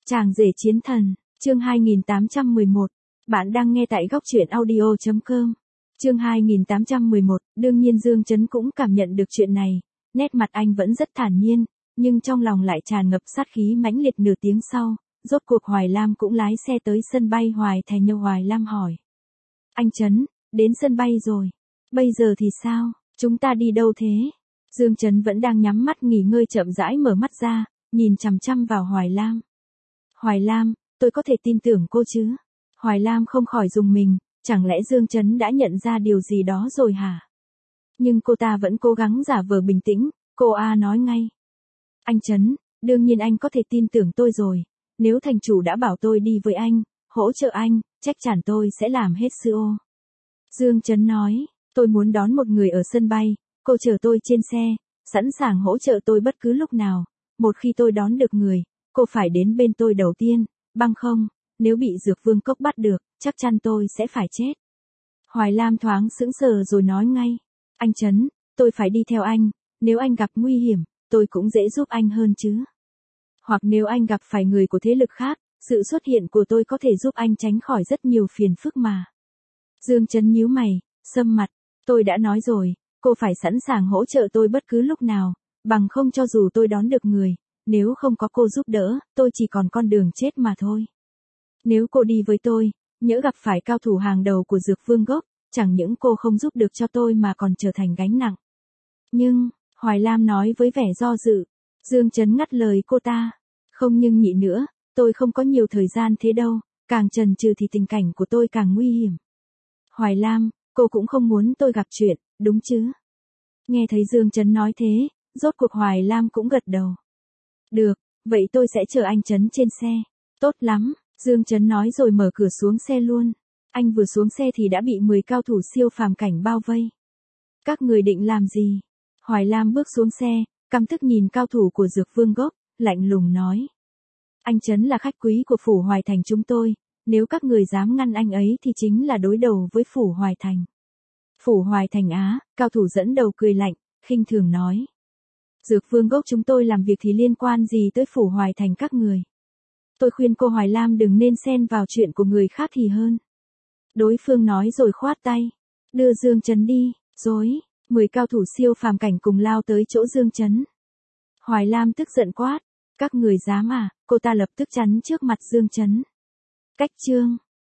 Chàng rể chiến thần, chương 2811. Bạn đang nghe tại góc truyện audio.com. Chương 2811, đương nhiên Dương Chấn cũng cảm nhận được chuyện này, nét mặt anh vẫn rất thản nhiên, nhưng trong lòng lại tràn ngập sát khí mãnh liệt. Nửa tiếng sau, rốt cuộc Hoài Lam cũng lái xe tới sân bay Hoài Thành. Hoài Lam hỏi: Anh Chấn, đến sân bay rồi. Bây giờ thì sao, chúng ta đi đâu thế? Dương Chấn vẫn đang nhắm mắt nghỉ ngơi chậm rãi mở mắt ra, nhìn chằm chằm vào Hoài Lam. Hoài Lam, tôi có thể tin tưởng cô chứ? Hoài Lam không khỏi rùng mình, chẳng lẽ Dương Chấn đã nhận ra điều gì đó rồi hả? Nhưng cô ta vẫn cố gắng giả vờ bình tĩnh, cô nói ngay: Anh Chấn, đương nhiên anh có thể tin tưởng tôi rồi, nếu thành chủ đã bảo tôi đi với anh, hỗ trợ anh, chắc chắn tôi sẽ làm hết sự. Dương Chấn nói: Tôi muốn đón một người ở sân bay, cô chở tôi trên xe, sẵn sàng hỗ trợ tôi bất cứ lúc nào, một khi tôi đón được người, cô phải đến bên tôi đầu tiên, bằng không, nếu bị Dược Vương Cốc bắt được, chắc chắn tôi sẽ phải chết. Hoài Lam thoáng sững sờ rồi nói ngay: Anh Chấn, tôi phải đi theo anh, nếu anh gặp nguy hiểm, tôi cũng dễ giúp anh hơn chứ. Hoặc nếu anh gặp phải người của thế lực khác, sự xuất hiện của tôi có thể giúp anh tránh khỏi rất nhiều phiền phức mà. Dương Chấn nhíu mày, sầm mặt: Tôi đã nói rồi, cô phải sẵn sàng hỗ trợ tôi bất cứ lúc nào, bằng không cho dù tôi đón được người, nếu không có cô giúp đỡ, tôi chỉ còn con đường chết mà thôi. Nếu cô đi với tôi, nhỡ gặp phải cao thủ hàng đầu của Dược Vương Cốc, chẳng những cô không giúp được cho tôi mà còn trở thành gánh nặng. Nhưng, Hoài Lam nói với vẻ do dự. Dương Chấn ngắt lời cô ta: Không nhưng nhị nữa, tôi không có nhiều thời gian thế đâu, càng chần chừ thì tình cảnh của tôi càng nguy hiểm. Hoài Lam, cô cũng không muốn tôi gặp chuyện, đúng chứ? Nghe thấy Dương Chấn nói thế, rốt cuộc Hoài Lam cũng gật đầu. Được, vậy tôi sẽ chờ anh Chấn trên xe. Tốt lắm, Dương Chấn nói rồi mở cửa xuống xe luôn. Anh vừa xuống xe thì đã bị 10 cao thủ siêu phàm cảnh bao vây. Các người định làm gì? Hoài Lam bước xuống xe, căm tức nhìn cao thủ của Dược Vương Cốc, lạnh lùng nói: Anh Chấn là khách quý của phủ Hoài Thành chúng tôi, nếu các người dám ngăn anh ấy thì chính là đối đầu với phủ Hoài Thành. Phủ Hoài Thành á? Cao thủ dẫn đầu cười lạnh, khinh thường nói: Dược Vương Cốc chúng tôi làm việc thì liên quan gì tới phủ Hoài Thành các người? Tôi khuyên cô Hoài Lam đừng nên xen vào chuyện của người khác thì hơn. Đối phương nói rồi khoát tay: Đưa Dương Chấn đi, rồi, 10 cao thủ siêu phàm cảnh cùng lao tới chỗ Dương Chấn. Hoài Lam tức giận quát: Các người dám à? Cô ta lập tức chắn trước mặt Dương Chấn. Cách chương